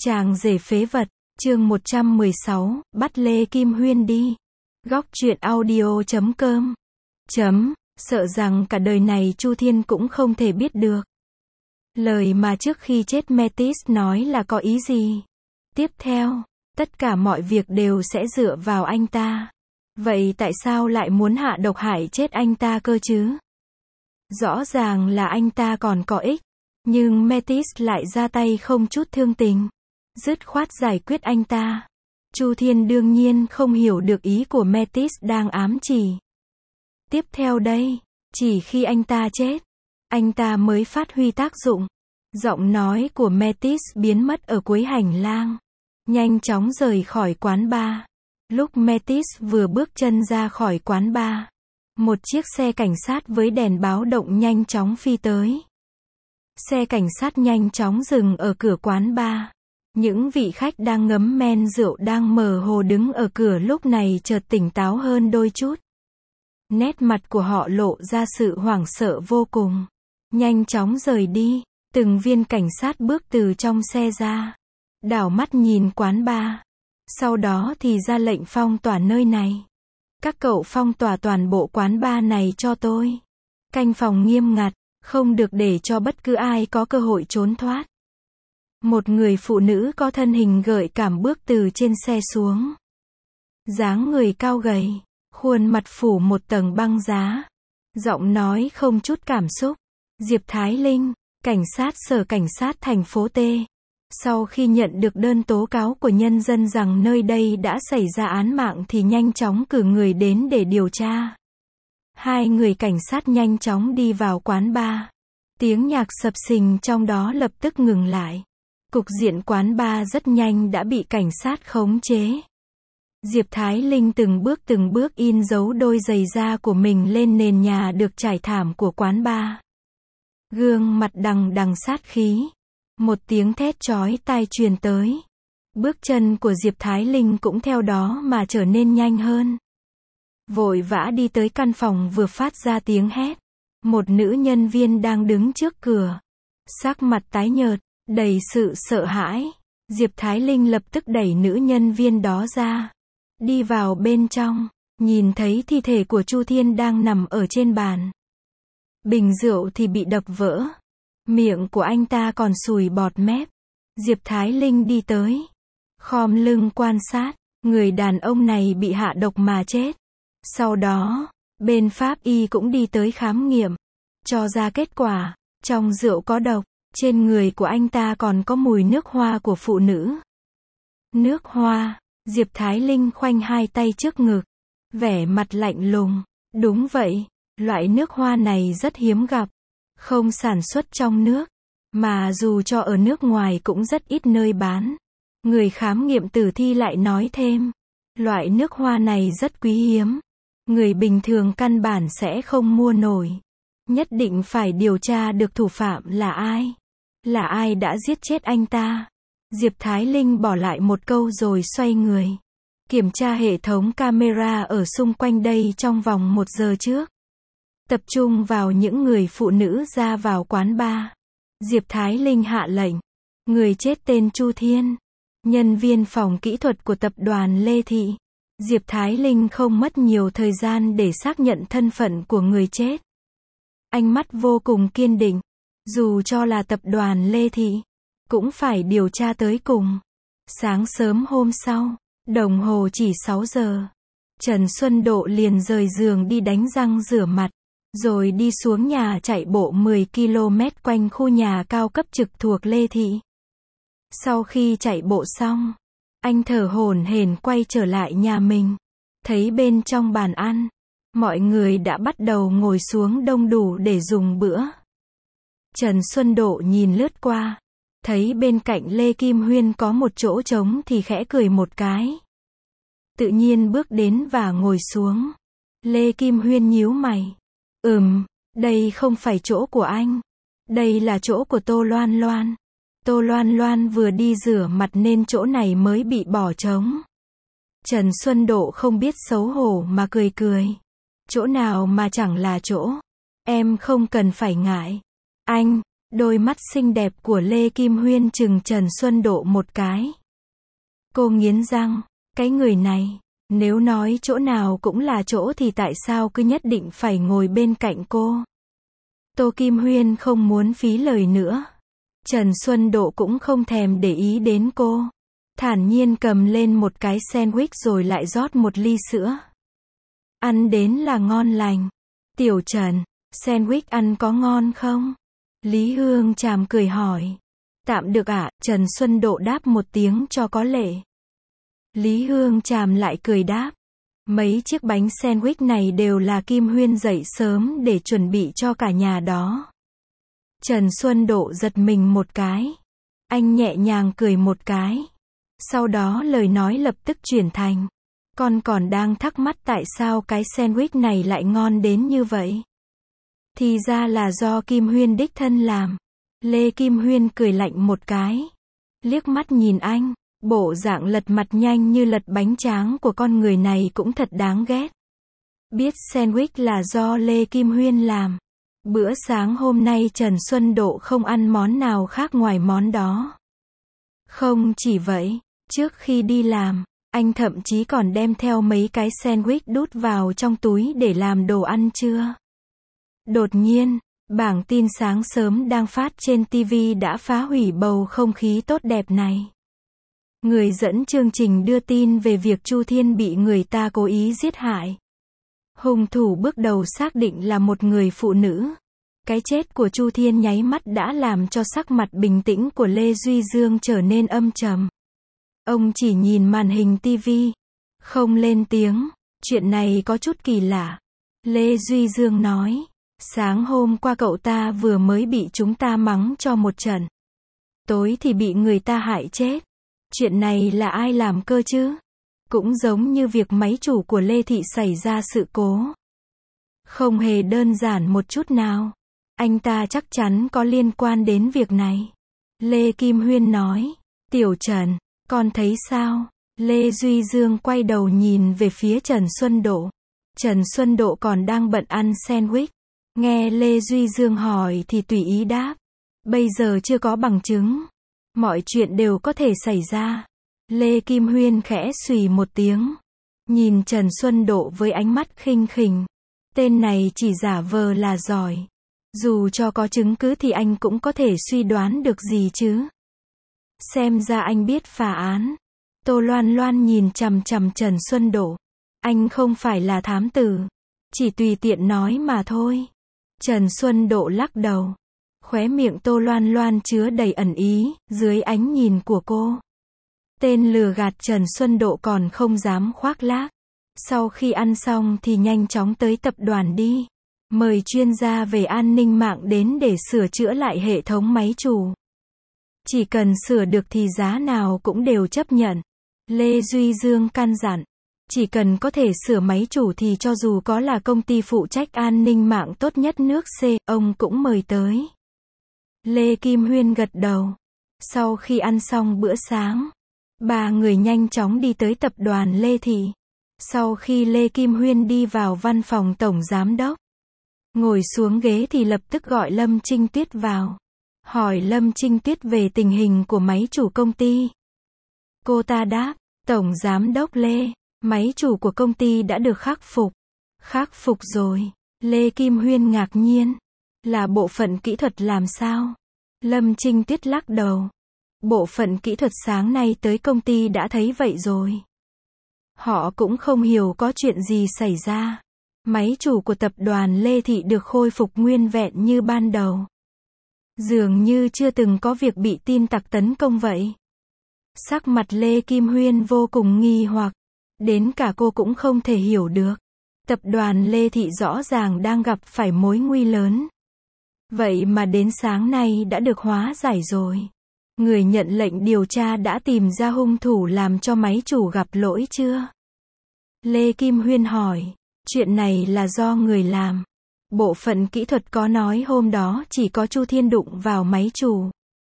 Chàng rể phế vật, chương 116, bắt Lê Kim Huyên đi. Góc truyện audio.com. Sợ rằng cả đời này Chu Thiên cũng không thể biết được. Lời mà trước khi chết Metis nói là có ý gì? Tiếp theo, tất cả mọi việc đều sẽ dựa vào anh ta. Vậy tại sao lại muốn hạ độc hại chết anh ta cơ chứ? Rõ ràng là anh ta còn có ích, nhưng Metis lại ra tay không chút thương tình, dứt khoát giải quyết anh ta. Chu Thiên đương nhiên không hiểu được ý của Metis đang ám chỉ. Tiếp theo đây, chỉ khi anh ta chết, anh ta mới phát huy tác dụng. Giọng nói của Metis biến mất ở cuối hành lang, nhanh chóng rời khỏi quán bar. Lúc Metis vừa bước chân ra khỏi quán bar, một chiếc xe cảnh sát với đèn báo động nhanh chóng phi tới. Xe cảnh sát nhanh chóng dừng ở cửa quán bar. Những vị khách đang ngấm men rượu đang mơ hồ đứng ở cửa lúc này chợt tỉnh táo hơn đôi chút. Nét mặt của họ lộ ra sự hoảng sợ vô cùng. Nhanh chóng rời đi. Từng viên cảnh sát bước từ trong xe ra, đảo mắt nhìn quán bar. Sau đó thì ra lệnh phong tỏa nơi này. Các cậu phong tỏa toàn bộ quán bar này cho tôi. Canh phòng nghiêm ngặt, không được để cho bất cứ ai có cơ hội trốn thoát. Một người phụ nữ có thân hình gợi cảm bước từ trên xe xuống. Dáng người cao gầy, khuôn mặt phủ một tầng băng giá. Giọng nói không chút cảm xúc. Diệp Thái Linh, cảnh sát sở cảnh sát thành phố T. Sau khi nhận được đơn tố cáo của nhân dân rằng nơi đây đã xảy ra án mạng thì nhanh chóng cử người đến để điều tra. Hai người cảnh sát nhanh chóng đi vào quán bar. Tiếng nhạc sập sình trong đó lập tức ngừng lại. Cục diện quán bar rất nhanh đã bị cảnh sát khống chế. Diệp Thái Linh từng bước in dấu đôi giày da của mình lên nền nhà được trải thảm của quán bar. Gương mặt đằng đằng sát khí. Một tiếng thét chói tai truyền tới. Bước chân của Diệp Thái Linh cũng theo đó mà trở nên nhanh hơn. Vội vã đi tới căn phòng vừa phát ra tiếng hét. Một nữ nhân viên đang đứng trước cửa. Sắc mặt tái nhợt, đầy sự sợ hãi. Diệp Thái Linh lập tức đẩy nữ nhân viên đó ra. Đi vào bên trong, nhìn thấy thi thể của Chu Thiên đang nằm ở trên bàn. Bình rượu thì bị đập vỡ. Miệng của anh ta còn sùi bọt mép. Diệp Thái Linh đi tới, khom lưng quan sát. Người đàn ông này bị hạ độc mà chết. Sau đó, bên pháp y cũng đi tới khám nghiệm. Cho ra kết quả, trong rượu có độc. Trên người của anh ta còn có mùi nước hoa của phụ nữ. Nước hoa. Diệp Thái Linh khoanh hai tay trước ngực, vẻ mặt lạnh lùng. Đúng vậy, loại nước hoa này rất hiếm gặp. Không sản xuất trong nước, mà dù cho ở nước ngoài cũng rất ít nơi bán. Người khám nghiệm tử thi lại nói thêm, loại nước hoa này rất quý hiếm. Người bình thường căn bản sẽ không mua nổi. Nhất định phải điều tra được thủ phạm là ai. Là ai đã giết chết anh ta. Diệp Thái Linh bỏ lại một câu rồi xoay người. Kiểm tra hệ thống camera ở xung quanh đây trong vòng 1 giờ trước. Tập trung vào những người phụ nữ ra vào quán bar. Diệp Thái Linh hạ lệnh. Người chết tên Chu Thiên, nhân viên phòng kỹ thuật của tập đoàn Lê Thị. Diệp Thái Linh không mất nhiều thời gian để xác nhận thân phận của người chết. Ánh mắt vô cùng kiên định. Dù cho là tập đoàn Lê Thị, cũng phải điều tra tới cùng. Sáng sớm hôm sau, đồng hồ chỉ 6 giờ. Trần Xuân Độ liền rời giường đi đánh răng rửa mặt. Rồi đi xuống nhà chạy bộ 10 km quanh khu nhà cao cấp trực thuộc Lê Thị. Sau khi chạy bộ xong, anh thở hổn hển quay trở lại nhà mình. Thấy bên trong bàn ăn, mọi người đã bắt đầu ngồi xuống đông đủ để dùng bữa. Trần Xuân Độ nhìn lướt qua, thấy bên cạnh Lê Kim Huyên có một chỗ trống thì khẽ cười một cái. Tự nhiên bước đến và ngồi xuống. Lê Kim Huyên nhíu mày. Đây không phải chỗ của anh. Đây là chỗ của Tô Loan Loan. Tô Loan Loan vừa đi rửa mặt nên chỗ này mới bị bỏ trống. Trần Xuân Độ không biết xấu hổ mà cười. Chỗ nào mà chẳng là chỗ. Em không cần phải ngại. Đôi mắt xinh đẹp của Lê Kim Huyên chừng Trần Xuân Độ một cái. Cô nghiến răng, cái người này, nếu nói chỗ nào cũng là chỗ thì tại sao cứ nhất định phải ngồi bên cạnh cô? Tô Kim Huyên không muốn phí lời nữa. Trần Xuân Độ cũng không thèm để ý đến cô. Thản nhiên cầm lên một cái sandwich rồi lại rót một ly sữa. Ăn đến là ngon lành. Tiểu Trần, sandwich ăn có ngon không? Lý Hương Tràm cười hỏi. Tạm được ạ, Trần Xuân Độ đáp một tiếng cho có lệ. Lý Hương Tràm lại cười đáp. Mấy chiếc bánh sandwich này đều là Kim Huyên dậy sớm để chuẩn bị cho cả nhà đó. Trần Xuân Độ giật mình một cái. Anh nhẹ nhàng cười một cái. Sau đó lời nói lập tức chuyển thành. Con còn đang thắc mắc tại sao cái sandwich này lại ngon đến như vậy. Thì ra là do Kim Huyên đích thân làm. Lê Kim Huyên cười lạnh một cái. Liếc mắt nhìn anh. Bộ dạng lật mặt nhanh như lật bánh tráng của con người này cũng thật đáng ghét. Biết sandwich là do Lê Kim Huyên làm. Bữa sáng hôm nay Trần Xuân Độ không ăn món nào khác ngoài món đó. Không chỉ vậy, trước khi đi làm, anh thậm chí còn đem theo mấy cái sandwich đút vào trong túi để làm đồ ăn trưa. Đột nhiên, bảng tin sáng sớm đang phát trên TV đã phá hủy bầu không khí tốt đẹp này. Người dẫn chương trình đưa tin về việc Chu Thiên bị người ta cố ý giết hại. Hung thủ bước đầu xác định là một người phụ nữ. Cái chết của Chu Thiên nháy mắt đã làm cho sắc mặt bình tĩnh của Lê Duy Dương trở nên âm trầm. Ông chỉ nhìn màn hình TV, không lên tiếng. Chuyện này có chút kỳ lạ. Lê Duy Dương nói, sáng hôm qua cậu ta vừa mới bị chúng ta mắng cho một trận. Tối thì bị người ta hại chết. Chuyện này là ai làm cơ chứ? Cũng giống như việc máy chủ của Lê Thị xảy ra sự cố. Không hề đơn giản một chút nào. Anh ta chắc chắn có liên quan đến việc này. Lê Kim Huyên nói. Tiểu Trần, con thấy sao? Lê Duy Dương quay đầu nhìn về phía Trần Xuân Độ. Trần Xuân Độ còn đang bận ăn sandwich. Nghe Lê Duy Dương hỏi thì tùy ý đáp. Bây giờ chưa có bằng chứng. Mọi chuyện đều có thể xảy ra. Lê Kim Huyên khẽ xùy một tiếng. Nhìn Trần Xuân Độ với ánh mắt khinh khỉnh. Tên này chỉ giả vờ là giỏi. Dù cho có chứng cứ thì anh cũng có thể suy đoán được gì chứ. Xem ra anh biết phá án. Tô Loan Loan nhìn chằm chằm Trần Xuân Độ. Anh không phải là thám tử. Chỉ tùy tiện nói mà thôi. Trần Xuân Độ lắc đầu. Khóe miệng Tô Loan Loan chứa đầy ẩn ý, dưới ánh nhìn của cô. Tên lừa gạt Trần Xuân Độ còn không dám khoác lác. Sau khi ăn xong thì nhanh chóng tới tập đoàn đi. Mời chuyên gia về an ninh mạng đến để sửa chữa lại hệ thống máy chủ. Chỉ cần sửa được thì giá nào cũng đều chấp nhận. Lê Duy Dương căn dặn. Chỉ cần có thể sửa máy chủ thì cho dù có là công ty phụ trách an ninh mạng tốt nhất nước C, ông cũng mời tới. Lê Kim Huyên gật đầu. Sau khi ăn xong bữa sáng, ba người nhanh chóng đi tới tập đoàn Lê Thị. Sau khi Lê Kim Huyên đi vào văn phòng tổng giám đốc, ngồi xuống ghế thì lập tức gọi Lâm Trinh Tuyết vào. Hỏi Lâm Trinh Tuyết về tình hình của máy chủ công ty. Cô ta đáp, tổng giám đốc Lê, máy chủ của công ty đã được khắc phục. Khắc phục rồi. Lê Kim Huyên ngạc nhiên. Là bộ phận kỹ thuật làm sao? Lâm Trinh Tuyết lắc đầu. Bộ phận kỹ thuật sáng nay tới công ty đã thấy vậy rồi. Họ cũng không hiểu có chuyện gì xảy ra. Máy chủ của tập đoàn Lê Thị được khôi phục nguyên vẹn như ban đầu. Dường như chưa từng có việc bị tin tặc tấn công vậy. Sắc mặt Lê Kim Huyên vô cùng nghi hoặc. Đến cả cô cũng không thể hiểu được. Tập đoàn Lê Thị rõ ràng đang gặp phải mối nguy lớn. Vậy mà đến sáng nay đã được hóa giải rồi. Người nhận lệnh điều tra đã tìm ra hung thủ làm cho máy chủ gặp lỗi chưa? Lê Kim Huyên hỏi. Chuyện này là do người làm. Bộ phận kỹ thuật có nói hôm đó chỉ có Chu Thiên đụng vào máy chủ.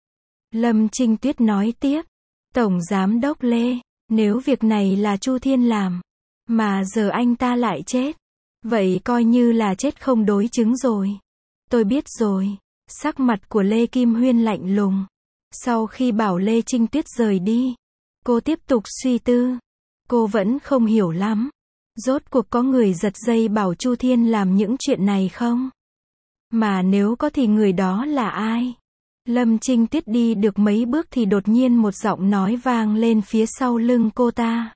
Lâm Trinh Tuyết nói tiếp. Tổng giám đốc Lê, nếu việc này là Chu Thiên làm, mà giờ anh ta lại chết, vậy coi như là chết không đối chứng rồi. Tôi biết rồi. Sắc mặt của Lê Kim Huyên lạnh lùng. Sau khi bảo Lê Trinh Tuyết rời đi, cô tiếp tục suy tư. Cô vẫn không hiểu lắm. Rốt cuộc có người giật dây bảo Chu Thiên làm những chuyện này không? Mà nếu có thì người đó là ai? Lâm Trinh Tuyết đi được mấy bước thì đột nhiên một giọng nói vang lên phía sau lưng cô ta.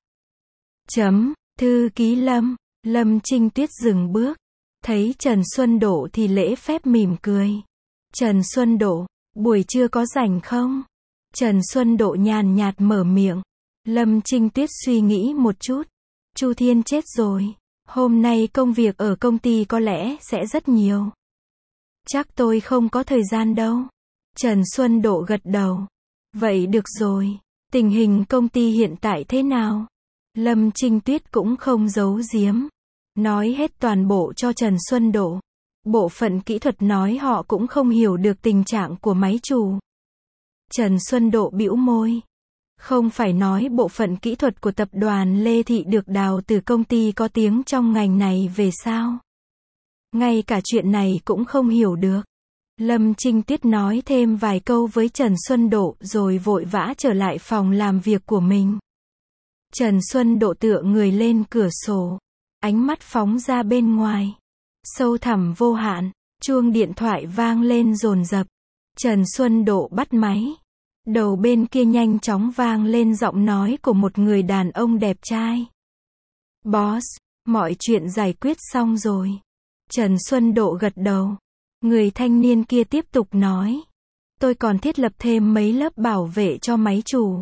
Thư ký Lâm. Lâm Trinh Tuyết dừng bước. Thấy Trần Xuân Độ thì lễ phép mỉm cười. Trần Xuân Độ, buổi trưa có rảnh không? Trần Xuân Độ nhàn nhạt mở miệng. Lâm Trinh Tuyết suy nghĩ một chút. Chu Thiên chết rồi. Hôm nay công việc ở công ty có lẽ sẽ rất nhiều. Chắc tôi không có thời gian đâu. Trần Xuân Độ gật đầu. Vậy được rồi. Tình hình công ty hiện tại thế nào? Lâm Trinh Tuyết cũng không giấu giếm. Nói hết toàn bộ cho Trần Xuân Độ. Bộ phận kỹ thuật nói họ cũng không hiểu được tình trạng của máy chủ. Trần Xuân Độ bĩu môi. Không phải nói bộ phận kỹ thuật của tập đoàn Lê Thị được đào từ công ty có tiếng trong ngành này về sao? Ngay cả chuyện này cũng không hiểu được. Lâm Trinh Tuyết nói thêm vài câu với Trần Xuân Độ rồi vội vã trở lại phòng làm việc của mình. Trần Xuân Độ tựa người lên cửa sổ. Ánh mắt phóng ra bên ngoài. Sâu thẳm vô hạn. Chuông điện thoại vang lên dồn dập. Trần Xuân Độ bắt máy. Đầu bên kia nhanh chóng vang lên giọng nói của một người đàn ông đẹp trai. Boss, mọi chuyện giải quyết xong rồi. Trần Xuân Độ gật đầu. Người thanh niên kia tiếp tục nói. Tôi còn thiết lập thêm mấy lớp bảo vệ cho máy chủ.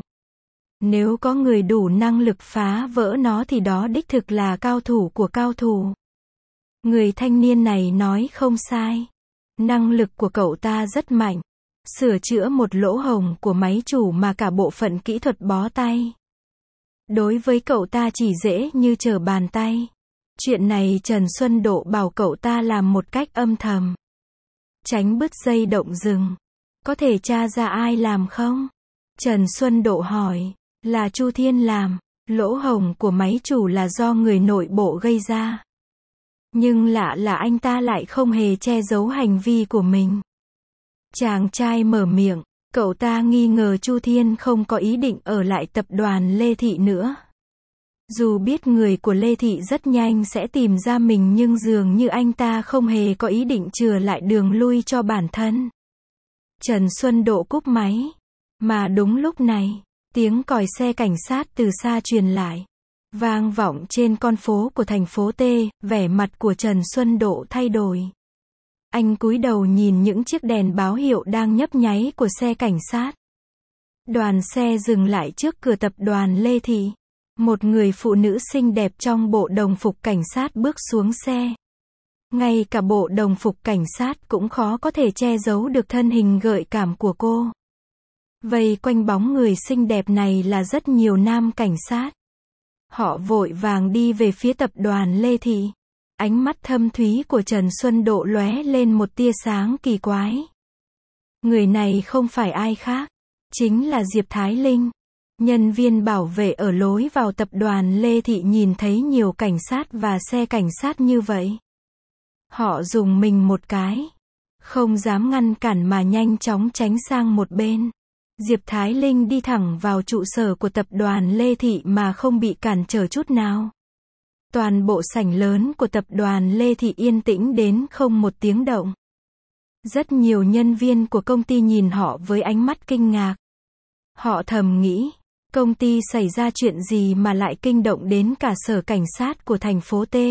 Nếu có người đủ năng lực phá vỡ nó thì đó đích thực là cao thủ của cao thủ. Người thanh niên này nói không sai. Năng lực của cậu ta rất mạnh. Sửa chữa một lỗ hổng của máy chủ mà cả bộ phận kỹ thuật bó tay. Đối với cậu ta chỉ dễ như trở bàn tay. Chuyện này Trần Xuân Độ bảo cậu ta làm một cách âm thầm. Tránh bứt dây động rừng. Có thể tra ra ai làm không? Trần Xuân Độ hỏi. Là Chu Thiên làm. Lỗ hổng của máy chủ là do người nội bộ gây ra. Nhưng lạ là anh ta lại không hề che giấu hành vi của mình. Chàng trai mở miệng. Cậu ta nghi ngờ Chu Thiên không có ý định ở lại tập đoàn Lê Thị nữa. Dù biết người của Lê Thị rất nhanh sẽ tìm ra mình nhưng dường như anh ta không hề có ý định chừa lại đường lui cho bản thân. Trần Xuân Độ cúp máy. Mà đúng lúc này, tiếng còi xe cảnh sát từ xa truyền lại. Vang vọng trên con phố của thành phố T, vẻ mặt của Trần Xuân Độ thay đổi. Anh cúi đầu nhìn những chiếc đèn báo hiệu đang nhấp nháy của xe cảnh sát. Đoàn xe dừng lại trước cửa tập đoàn Lê Thị. Một người phụ nữ xinh đẹp trong bộ đồng phục cảnh sát bước xuống xe. Ngay cả bộ đồng phục cảnh sát cũng khó có thể che giấu được thân hình gợi cảm của cô. Vây quanh bóng người xinh đẹp này là rất nhiều nam cảnh sát. Họ vội vàng đi về phía tập đoàn Lê Thị. Ánh mắt thâm thúy của Trần Xuân Độ lóe lên một tia sáng kỳ quái. Người này không phải ai khác, chính là Diệp Thái Linh. Nhân viên bảo vệ ở lối vào tập đoàn Lê Thị nhìn thấy nhiều cảnh sát và xe cảnh sát như vậy. Họ dùng mình một cái. Không dám ngăn cản mà nhanh chóng tránh sang một bên. Diệp Thái Linh đi thẳng vào trụ sở của tập đoàn Lê Thị mà không bị cản trở chút nào. Toàn bộ sảnh lớn của tập đoàn Lê Thị yên tĩnh đến không một tiếng động. Rất nhiều nhân viên của công ty nhìn họ với ánh mắt kinh ngạc. Họ thầm nghĩ, công ty xảy ra chuyện gì mà lại kinh động đến cả sở cảnh sát của thành phố T.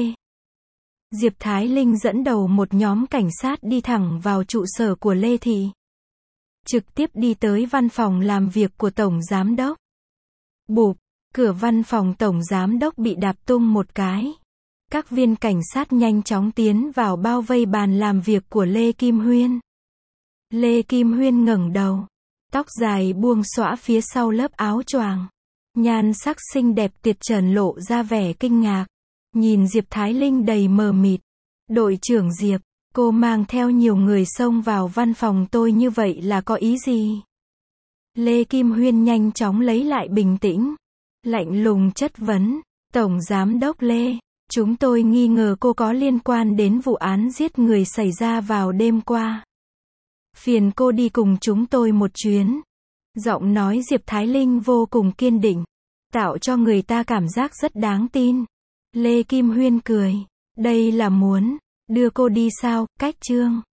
Diệp Thái Linh dẫn đầu một nhóm cảnh sát đi thẳng vào trụ sở của Lê Thị. Trực tiếp đi tới văn phòng làm việc của Tổng Giám đốc. Bụp, cửa văn phòng Tổng Giám đốc bị đạp tung một cái. Các viên cảnh sát nhanh chóng tiến vào bao vây bàn làm việc của Lê Kim Huyên. Lê Kim Huyên ngẩng đầu. Tóc dài buông xõa phía sau lớp áo choàng. Nhan sắc xinh đẹp tuyệt trần lộ ra vẻ kinh ngạc. Nhìn Diệp Thái Linh đầy mờ mịt. Đội trưởng Diệp, cô mang theo nhiều người xông vào văn phòng tôi như vậy là có ý gì? Lê Kim Huyên nhanh chóng lấy lại bình tĩnh. Lạnh lùng chất vấn. Tổng Giám đốc Lê, chúng tôi nghi ngờ cô có liên quan đến vụ án giết người xảy ra vào đêm qua. Phiền cô đi cùng chúng tôi một chuyến. Giọng nói Diệp Thái Linh vô cùng kiên định, tạo cho người ta cảm giác rất đáng tin. Lê Kim Huyên cười. Đây là muốn đưa cô đi sao, Cách Trương?